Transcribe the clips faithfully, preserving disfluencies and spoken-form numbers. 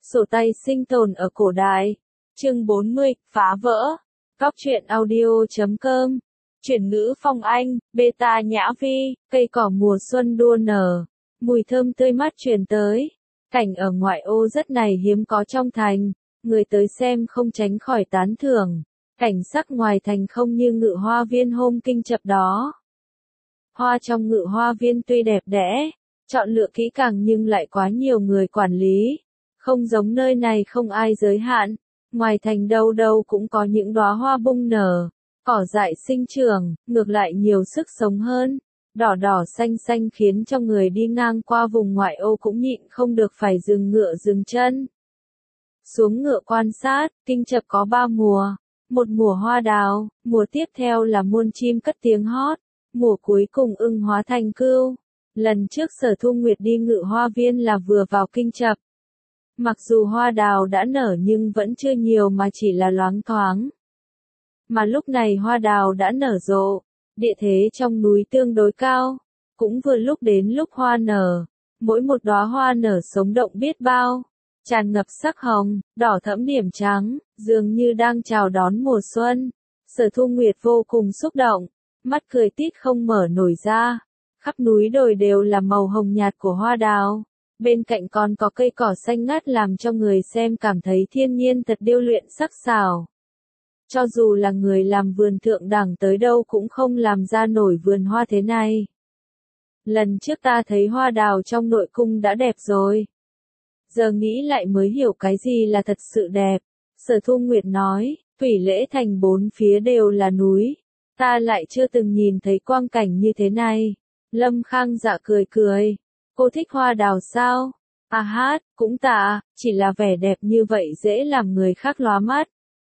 Sổ tay sinh tồn ở cổ đại. Chương bốn mươi, phá vỡ. Góc truyện audio chấm com. Chuyển ngữ phong Anh, beta nhã vi, cây cỏ mùa xuân đua nở. Mùi thơm tươi mát truyền tới. Cảnh ở ngoại ô rất này hiếm có trong thành. Người tới xem không tránh khỏi tán thưởng. Cảnh sắc ngoài thành không như ngự hoa viên hôm kinh chập đó. Hoa trong ngự hoa viên tuy đẹp đẽ, chọn lựa kỹ càng nhưng lại quá nhiều người quản lý. Không giống nơi này không ai giới hạn, ngoài thành đâu đâu cũng có những đóa hoa bung nở, cỏ dại sinh trưởng, ngược lại nhiều sức sống hơn, đỏ đỏ xanh xanh khiến cho người đi ngang qua vùng ngoại ô cũng nhịn không được phải dừng ngựa dừng chân. Xuống ngựa quan sát, kinh chập có ba mùa, một mùa hoa đào, mùa tiếp theo là muôn chim cất tiếng hót, mùa cuối cùng ưng hóa thành cưu. Lần trước Sở Thu Nguyệt đi ngự hoa viên là vừa vào kinh chập. Mặc dù hoa đào đã nở nhưng vẫn chưa nhiều mà chỉ là loáng thoáng. Mà lúc này hoa đào đã nở rộ, địa thế trong núi tương đối cao, cũng vừa lúc đến lúc hoa nở, mỗi một đóa hoa nở sống động biết bao, tràn ngập sắc hồng, đỏ thẫm điểm trắng, dường như đang chào đón mùa xuân. Sở Thu Nguyệt vô cùng xúc động, mắt cười tít không mở nổi ra, khắp núi đồi đều là màu hồng nhạt của hoa đào. Bên cạnh còn có cây cỏ xanh ngát làm cho người xem cảm thấy thiên nhiên thật điêu luyện sắc sảo. Cho dù là người làm vườn thượng đẳng tới đâu cũng không làm ra nổi vườn hoa thế này. Lần trước ta thấy hoa đào trong nội cung đã đẹp rồi. Giờ nghĩ lại mới hiểu cái gì là thật sự đẹp. Sở Thu Nguyệt nói, Thủy Lễ Thành bốn phía đều là núi. Ta lại chưa từng nhìn thấy quang cảnh như thế này. Lâm Khang Dạ cười cười. Cô thích hoa đào sao? À hát, cũng tạ, chỉ là vẻ đẹp như vậy dễ làm người khác lóa mắt.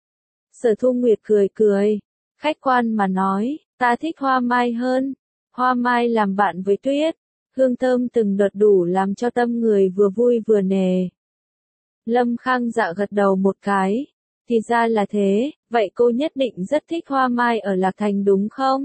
Sở Thu Nguyệt cười cười, khách quan mà nói, ta thích hoa mai hơn. Hoa mai làm bạn với tuyết, hương thơm từng đợt đủ làm cho tâm người vừa vui vừa nề. Lâm Khang Dạ gật đầu một cái, thì ra là thế, vậy cô nhất định rất thích hoa mai ở Lạc Thành đúng không?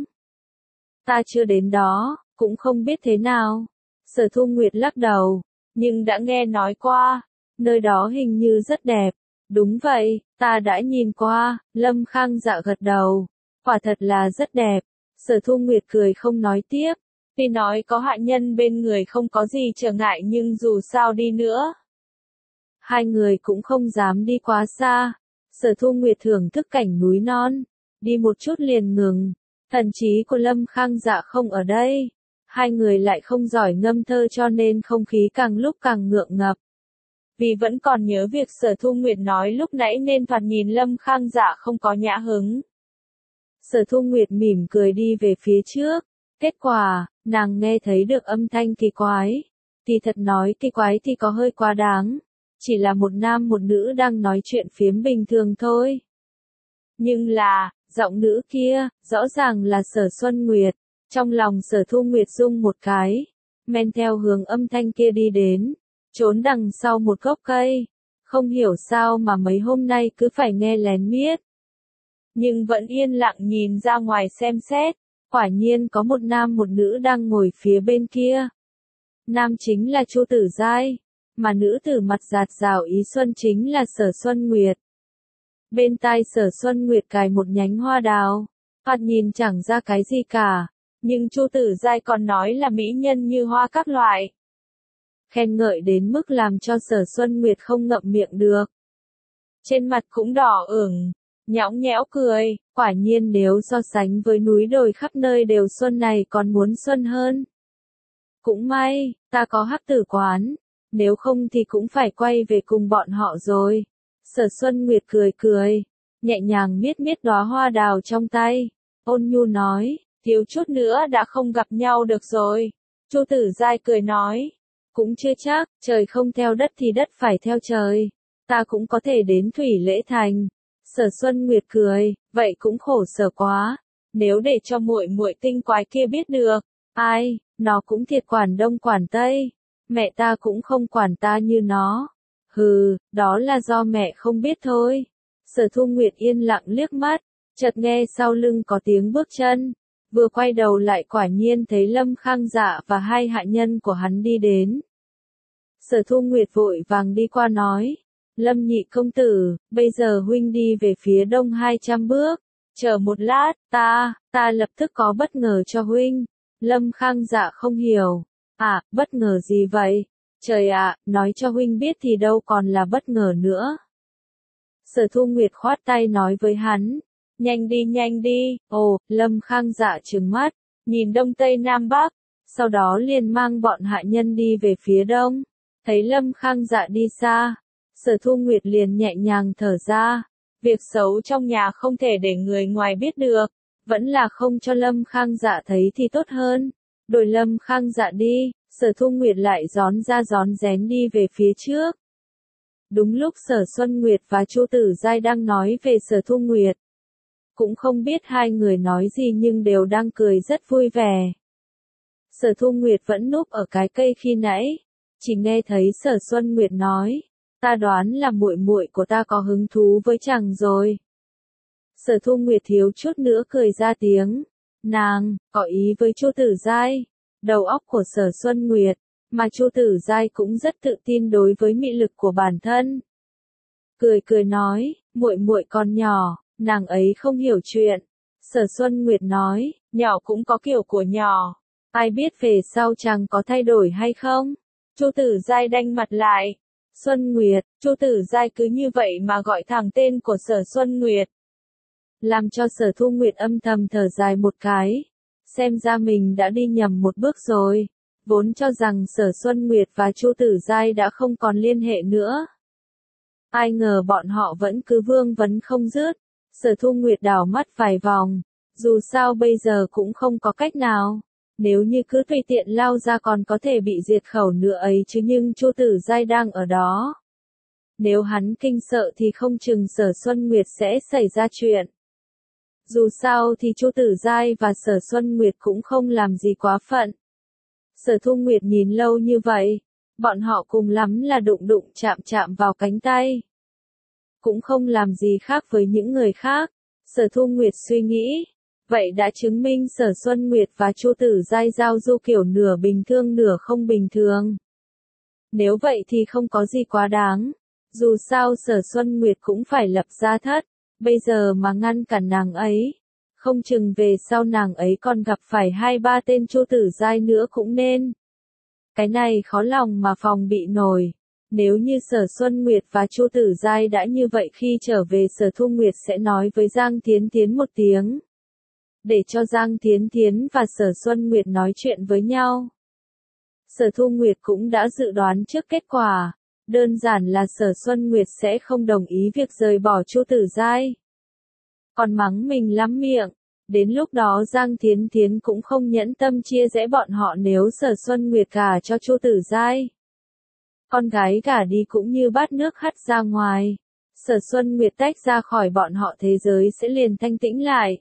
Ta chưa đến đó, cũng không biết thế nào. Sở Thu Nguyệt lắc đầu, nhưng đã nghe nói qua, nơi đó hình như rất đẹp. Đúng vậy, ta đã nhìn qua. Lâm Khang Dạ gật đầu, quả thật là rất đẹp. Sở Thu Nguyệt cười không nói tiếp, tuy nói có hạ nhân bên người không có gì trở ngại nhưng dù sao đi nữa. Hai người cũng không dám đi quá xa. Sở Thu Nguyệt thưởng thức cảnh núi non, đi một chút liền ngừng, thần trí của Lâm Khang Dạ không ở đây. Hai người lại không giỏi ngâm thơ cho nên không khí càng lúc càng ngượng ngập. Vì vẫn còn nhớ việc Sở Thu Nguyệt nói lúc nãy nên thoạt nhìn Lâm Khang Dạ không có nhã hứng. Sở Thu Nguyệt mỉm cười đi về phía trước. Kết quả, nàng nghe thấy được âm thanh kỳ quái. Thì thật nói kỳ quái thì có hơi quá đáng. Chỉ là một nam một nữ đang nói chuyện phiếm bình thường thôi. Nhưng là, giọng nữ kia, rõ ràng là Sở Xuân Nguyệt. Trong lòng Sở Thu Nguyệt rung một cái, men theo hướng âm thanh kia đi đến, trốn đằng sau một gốc cây. Không hiểu sao mà mấy hôm nay cứ phải nghe lén miết. Nhưng vẫn yên lặng nhìn ra ngoài xem xét, quả nhiên có một nam một nữ đang ngồi phía bên kia. Nam chính là Chu Tử Giai, mà nữ tử mặt dạt dào ý xuân chính là Sở Xuân Nguyệt. Bên tai Sở Xuân Nguyệt cài một nhánh hoa đào, thoạt nhìn chẳng ra cái gì cả. Nhưng Chu Tử Giai còn nói là mỹ nhân như hoa các loại. Khen ngợi đến mức làm cho Sở Xuân Nguyệt không ngậm miệng được. Trên mặt cũng đỏ ửng, nhõng nhẽo cười, quả nhiên nếu so sánh với núi đồi khắp nơi đều xuân này còn muốn xuân hơn. Cũng may, ta có Hắc Tử quán, nếu không thì cũng phải quay về cùng bọn họ rồi. Sở Xuân Nguyệt cười cười, nhẹ nhàng miết miết đóa hoa đào trong tay, ôn nhu nói. Thiếu chút nữa đã không gặp nhau được rồi. Chu Tử Giai cười nói. Cũng chưa chắc, trời không theo đất thì đất phải theo trời. Ta cũng có thể đến Thủy Lễ Thành. Sở Xuân Nguyệt cười, vậy cũng khổ sở quá. Nếu để cho muội muội tinh quái kia biết được, ai, nó cũng thiệt quản đông quản tây. Mẹ ta cũng không quản ta như nó. Hừ, đó là do mẹ không biết thôi. Sở Thu Nguyệt yên lặng liếc mắt, chợt nghe sau lưng có tiếng bước chân. Vừa quay đầu lại quả nhiên thấy Lâm Khang Dạ và hai hạ nhân của hắn đi đến. Sở Thu Nguyệt vội vàng đi qua nói, Lâm nhị công tử, bây giờ huynh đi về phía đông hai trăm bước. Chờ một lát, ta, ta lập tức có bất ngờ cho huynh. Lâm Khang Dạ không hiểu. À, bất ngờ gì vậy? Trời ạ, nói cho huynh biết thì đâu còn là bất ngờ nữa. Sở Thu Nguyệt khoát tay nói với hắn. Nhanh đi nhanh đi, ồ, Lâm Khang Dạ trừng mắt, nhìn đông tây nam bắc, sau đó liền mang bọn hạ nhân đi về phía đông. Thấy Lâm Khang Dạ đi xa, Sở Thu Nguyệt liền nhẹ nhàng thở ra. Việc xấu trong nhà không thể để người ngoài biết được, vẫn là không cho Lâm Khang Dạ thấy thì tốt hơn. Đổi Lâm Khang Dạ đi, Sở Thu Nguyệt lại gión ra gión rén đi về phía trước. Đúng lúc Sở Xuân Nguyệt và Chu Tử Giai đang nói về Sở Thu Nguyệt. Cũng không biết hai người nói gì nhưng đều đang cười rất vui vẻ. Sở Thu Nguyệt vẫn núp ở cái cây khi nãy, chỉ nghe thấy Sở Xuân Nguyệt nói, ta đoán là muội muội của ta có hứng thú với chàng rồi. Sở Thu Nguyệt thiếu chút nữa cười ra tiếng, nàng có ý với Chu Tử Giai. Đầu óc của Sở Xuân Nguyệt, mà Chu Tử Giai cũng rất tự tin đối với mị lực của bản thân. Cười cười nói, muội muội còn nhỏ, nàng ấy không hiểu chuyện. Sở Xuân Nguyệt nói, nhỏ cũng có kiểu của nhỏ, ai biết về sau chàng có thay đổi hay không? Chu Tử Giai đanh mặt lại. Xuân Nguyệt, Chu Tử Giai cứ như vậy mà gọi thẳng tên của Sở Xuân Nguyệt. Làm cho Sở Thu Nguyệt âm thầm thở dài một cái. Xem ra mình đã đi nhầm một bước rồi. Vốn cho rằng Sở Xuân Nguyệt và Chu Tử Giai đã không còn liên hệ nữa. Ai ngờ bọn họ vẫn cứ vương vấn không dứt. Sở Thu Nguyệt đảo mắt vài vòng. Dù sao bây giờ cũng không có cách nào. Nếu như cứ tùy tiện lao ra còn có thể bị diệt khẩu nữa ấy chứ, nhưng Chu Tử Giai đang ở đó. Nếu hắn kinh sợ thì không chừng Sở Xuân Nguyệt sẽ xảy ra chuyện. Dù sao thì Chu Tử Giai và Sở Xuân Nguyệt cũng không làm gì quá phận. Sở Thu Nguyệt nhìn lâu như vậy, bọn họ cùng lắm là đụng đụng chạm chạm vào cánh tay. Cũng không làm gì khác với những người khác. Sở Thu Nguyệt suy nghĩ, vậy đã chứng minh Sở Xuân Nguyệt và Chu Tử Giai giao du kiểu nửa bình thường nửa không bình thường. Nếu vậy thì không có gì quá đáng. Dù sao Sở Xuân Nguyệt cũng phải lập gia thất. Bây giờ mà ngăn cản nàng ấy, không chừng về sau nàng ấy còn gặp phải hai ba tên Chu Tử Giai nữa cũng nên. Cái này khó lòng mà phòng bị nổi. Nếu như Sở Xuân Nguyệt và Chu Tử Giai đã như vậy, khi trở về Sở Thu Nguyệt sẽ nói với Giang Thiến Thiến một tiếng. Để cho Giang Thiến Thiến và Sở Xuân Nguyệt nói chuyện với nhau. Sở Thu Nguyệt cũng đã dự đoán trước kết quả. Đơn giản là Sở Xuân Nguyệt sẽ không đồng ý việc rời bỏ Chu Tử Giai. Còn mắng mình lắm miệng. Đến lúc đó Giang Thiến Thiến cũng không nhẫn tâm chia rẽ bọn họ nếu Sở Xuân Nguyệt gả cho Chu Tử Giai. Con gái gả đi cũng như bát nước hắt ra ngoài. Sở Xuân Nguyệt tách ra khỏi bọn họ, thế giới sẽ liền thanh tĩnh lại.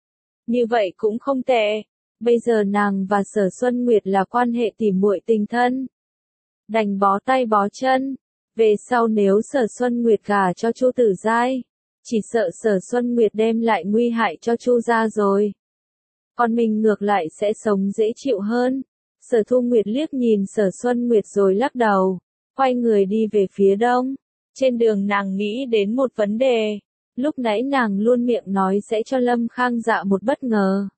Như vậy cũng không tệ. Bây giờ nàng và Sở Xuân Nguyệt là quan hệ tỉ muội tình thân. Đành bó tay bó chân. Về sau nếu Sở Xuân Nguyệt gả cho Chu Tử Giai, chỉ sợ Sở Xuân Nguyệt đem lại nguy hại cho Chu gia rồi. Còn mình ngược lại sẽ sống dễ chịu hơn. Sở Thu Nguyệt liếc nhìn Sở Xuân Nguyệt rồi lắc đầu, quay người đi về phía đông. Trên đường nàng nghĩ đến một vấn đề. Lúc nãy nàng luôn miệng nói sẽ cho Lâm Khang Dạ một bất ngờ.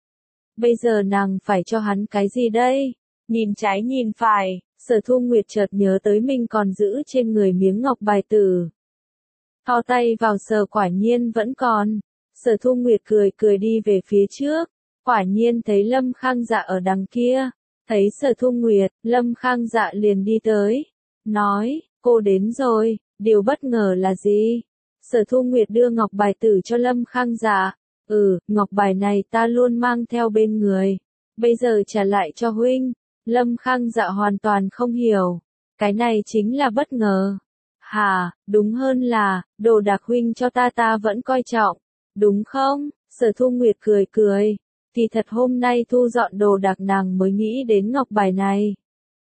Bây giờ nàng phải cho hắn cái gì đây? Nhìn trái nhìn phải, Sở Thu Nguyệt chợt nhớ tới mình còn giữ trên người miếng ngọc bài tử. Thò tay vào sờ, quả nhiên vẫn còn. Sở Thu Nguyệt cười cười đi về phía trước. Quả nhiên thấy Lâm Khang Dạ ở đằng kia. Thấy Sở Thu Nguyệt, Lâm Khang Dạ liền đi tới. Nói, cô đến rồi, điều bất ngờ là gì? Sở Thu Nguyệt đưa ngọc bài tử cho Lâm Khang Dạ. Ừ, ngọc bài này ta luôn mang theo bên người. Bây giờ trả lại cho huynh. Lâm Khang Dạ hoàn toàn không hiểu. Cái này chính là bất ngờ. Hà, đúng hơn là, đồ đạc huynh cho ta ta vẫn coi trọng. Đúng không? Sở Thu Nguyệt cười cười. Thì thật hôm nay thu dọn đồ đạc nàng mới nghĩ đến ngọc bài này.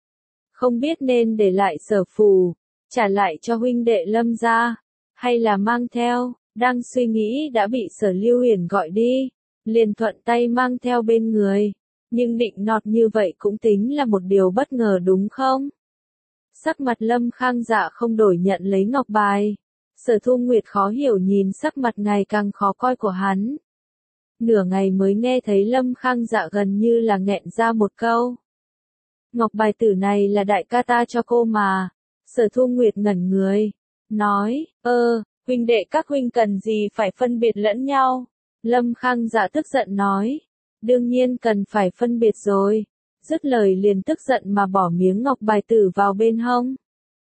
Không biết nên để lại Sở phủ, trả lại cho huynh đệ Lâm gia, hay là mang theo. Đang suy nghĩ đã bị Sở Lưu Huyền gọi đi. Liền thuận tay mang theo bên người. Nhưng định nọt như vậy cũng tính là một điều bất ngờ đúng không? Sắc mặt Lâm Khang Dạ không đổi nhận lấy ngọc bài. Sở Thu Nguyệt khó hiểu nhìn sắc mặt ngày càng khó coi của hắn. Nửa ngày mới nghe thấy Lâm Khang Dạ gần như là nghẹn ra một câu. Ngọc bài tử này là đại ca ta cho cô mà. Sở Thu Nguyệt ngẩn người. Nói, ơ, huynh đệ các huynh cần gì phải phân biệt lẫn nhau. Lâm Khang Dạ tức giận nói. Đương nhiên cần phải phân biệt rồi. Dứt lời liền tức giận mà bỏ miếng ngọc bài tử vào bên hông.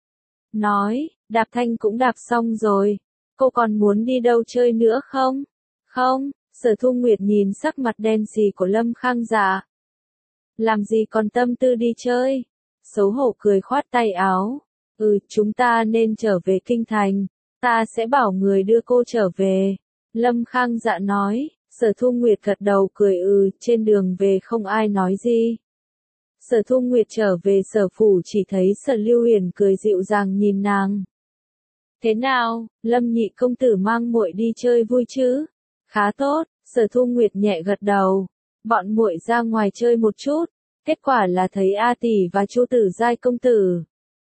Nói, đạp thanh cũng đạp xong rồi. Cô còn muốn đi đâu chơi nữa không? Không, Sở Thu Nguyệt nhìn sắc mặt đen xì của Lâm Khang Dạ. Làm gì còn tâm tư đi chơi? Xấu hổ cười khoát tay áo. Ừ, chúng ta nên trở về kinh thành. Ta sẽ bảo người đưa cô trở về. Lâm Khang Dạ nói. Sở Thu Nguyệt gật đầu cười ừ, trên đường về không ai nói gì. Sở Thu Nguyệt trở về sở phủ chỉ thấy Sở Lưu Huyền cười dịu dàng nhìn nàng. Thế nào, Lâm nhị công tử mang muội đi chơi vui chứ? Khá tốt, Sở Thu Nguyệt nhẹ gật đầu. Bọn muội ra ngoài chơi một chút, kết quả là thấy A tỷ và Chu Tử Giai công tử.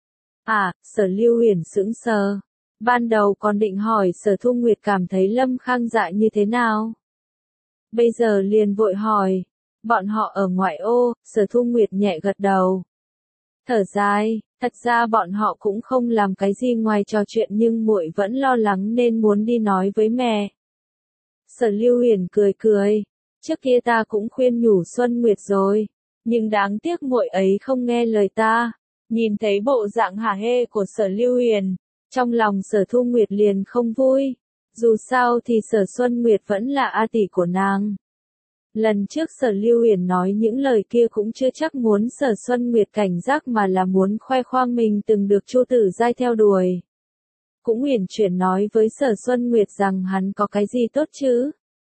À, Sở Lưu Huyền sững sờ. Ban đầu còn định hỏi Sở Thu Nguyệt cảm thấy Lâm Khang Dạ như thế nào. Bây giờ liền vội hỏi. Bọn họ ở ngoại ô, Sở Thu Nguyệt nhẹ gật đầu. Thở dài, thật ra bọn họ cũng không làm cái gì ngoài trò chuyện nhưng muội vẫn lo lắng nên muốn đi nói với mẹ. Sở Lưu Huyền cười cười, trước kia ta cũng khuyên nhủ Xuân Nguyệt rồi, nhưng đáng tiếc muội ấy không nghe lời ta. Nhìn thấy bộ dạng hả hê của Sở Lưu Huyền, trong lòng Sở Thu Nguyệt liền không vui. Dù sao thì Sở Xuân Nguyệt vẫn là A tỷ của nàng. Lần trước Sở Lưu Huyền nói những lời kia cũng chưa chắc muốn Sở Xuân Nguyệt cảnh giác mà là muốn khoe khoang mình từng được Chu Tử Giai theo đuổi. Cũng uyển chuyển nói với Sở Xuân Nguyệt rằng hắn có cái gì tốt chứ.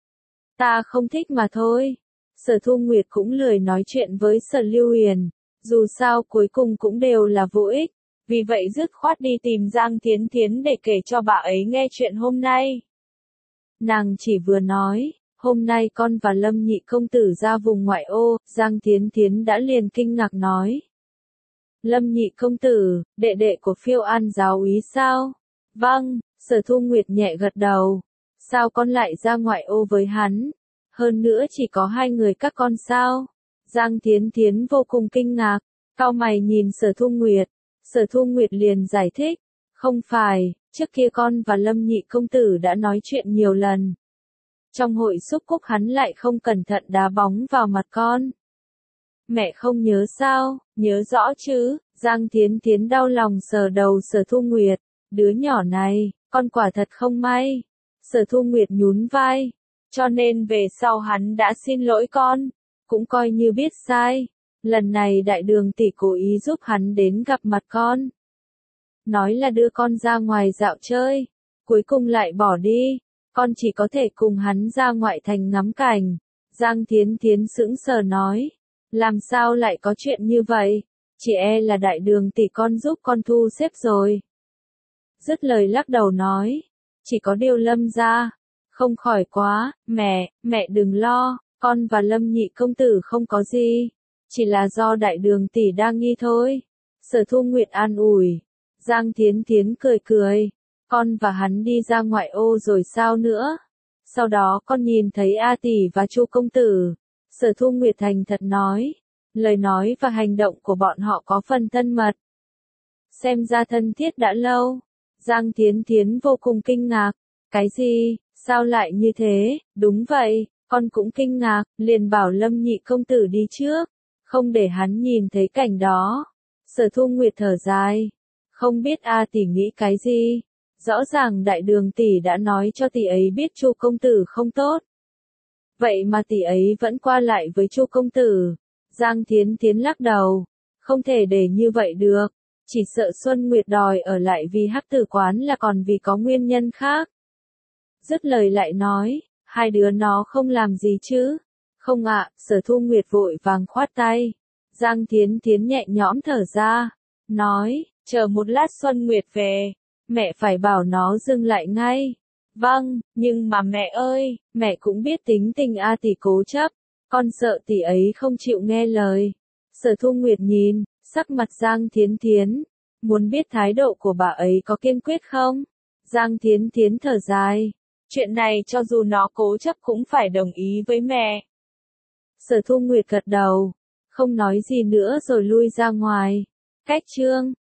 Ta không thích mà thôi. Sở Thu Nguyệt cũng lười nói chuyện với Sở Lưu Huyền, dù sao cuối cùng cũng đều là vô ích, vì vậy dứt khoát đi tìm Giang Thiến Thiến để kể cho bà ấy nghe chuyện hôm nay. Nàng chỉ vừa nói. Hôm nay con và Lâm nhị công tử ra vùng ngoại ô, Giang Thiến Thiến đã liền kinh ngạc nói. Lâm nhị công tử, đệ đệ của Phiêu An giáo úy sao? Vâng, Sở Thu Nguyệt nhẹ gật đầu. Sao con lại ra ngoại ô với hắn? Hơn nữa chỉ có hai người các con sao? Giang Thiến Thiến vô cùng kinh ngạc, cau mày nhìn Sở Thu Nguyệt. Sở Thu Nguyệt liền giải thích. Không phải, trước kia con và Lâm nhị công tử đã nói chuyện nhiều lần. Trong hội xúc cúc hắn lại không cẩn thận đá bóng vào mặt con. Mẹ không nhớ sao, nhớ rõ chứ, Giang Thiến Thiến đau lòng sờ đầu Sở Thu Nguyệt, đứa nhỏ này, con quả thật không may. Sở Thu Nguyệt nhún vai, cho nên về sau hắn đã xin lỗi con, cũng coi như biết sai. Lần này đại đường tỷ cố ý giúp hắn đến gặp mặt con. Nói là đưa con ra ngoài dạo chơi, cuối cùng lại bỏ đi. Con chỉ có thể cùng hắn ra ngoại thành ngắm cảnh. Giang Thiến Thiến sững sờ nói. Làm sao lại có chuyện như vậy? Chỉ e là đại đường tỷ con giúp con thu xếp rồi. Dứt lời lắc đầu nói. Chỉ có điều Lâm ra. Không khỏi quá, mẹ, mẹ đừng lo, con và Lâm nhị công tử không có gì. Chỉ là do đại đường tỷ đang nghi thôi. Sở Thu Nguyệt an ủi. Giang Thiến Thiến cười cười. Con và hắn đi ra ngoại ô rồi sao nữa? Sau đó con nhìn thấy A tỷ và Chu công tử. Sở Thu Nguyệt thành thật nói. Lời nói và hành động của bọn họ có phần thân mật. Xem ra thân thiết đã lâu. Giang Thiến Thiến vô cùng kinh ngạc. Cái gì? Sao lại như thế? Đúng vậy, con cũng kinh ngạc, liền bảo Lâm nhị công tử đi trước. Không để hắn nhìn thấy cảnh đó. Sở Thu Nguyệt thở dài. Không biết A tỷ nghĩ cái gì? Rõ ràng đại đường tỷ đã nói cho tỷ ấy biết Chu công tử không tốt. Vậy mà tỷ ấy vẫn qua lại với Chu công tử. Giang Thiến Thiến lắc đầu. Không thể để như vậy được. Chỉ sợ Xuân Nguyệt đòi ở lại vì Hắc Tử quán là còn vì có nguyên nhân khác. Dứt lời lại nói. Hai đứa nó không làm gì chứ. Không ạ, Sở Thu Nguyệt vội vàng khoát tay. Giang Thiến Thiến nhẹ nhõm thở ra. Nói, chờ một lát Xuân Nguyệt về. Mẹ phải bảo nó dừng lại ngay. Vâng, nhưng mà mẹ ơi, mẹ cũng biết tính tình A tỷ cố chấp. Con sợ tỷ ấy không chịu nghe lời. Sở Thu Nguyệt nhìn, sắc mặt Giang Thiến Thiến. Muốn biết thái độ của bà ấy có kiên quyết không? Giang Thiến Thiến thở dài. Chuyện này cho dù nó cố chấp cũng phải đồng ý với mẹ. Sở Thu Nguyệt gật đầu, không nói gì nữa rồi lui ra ngoài. Cách chương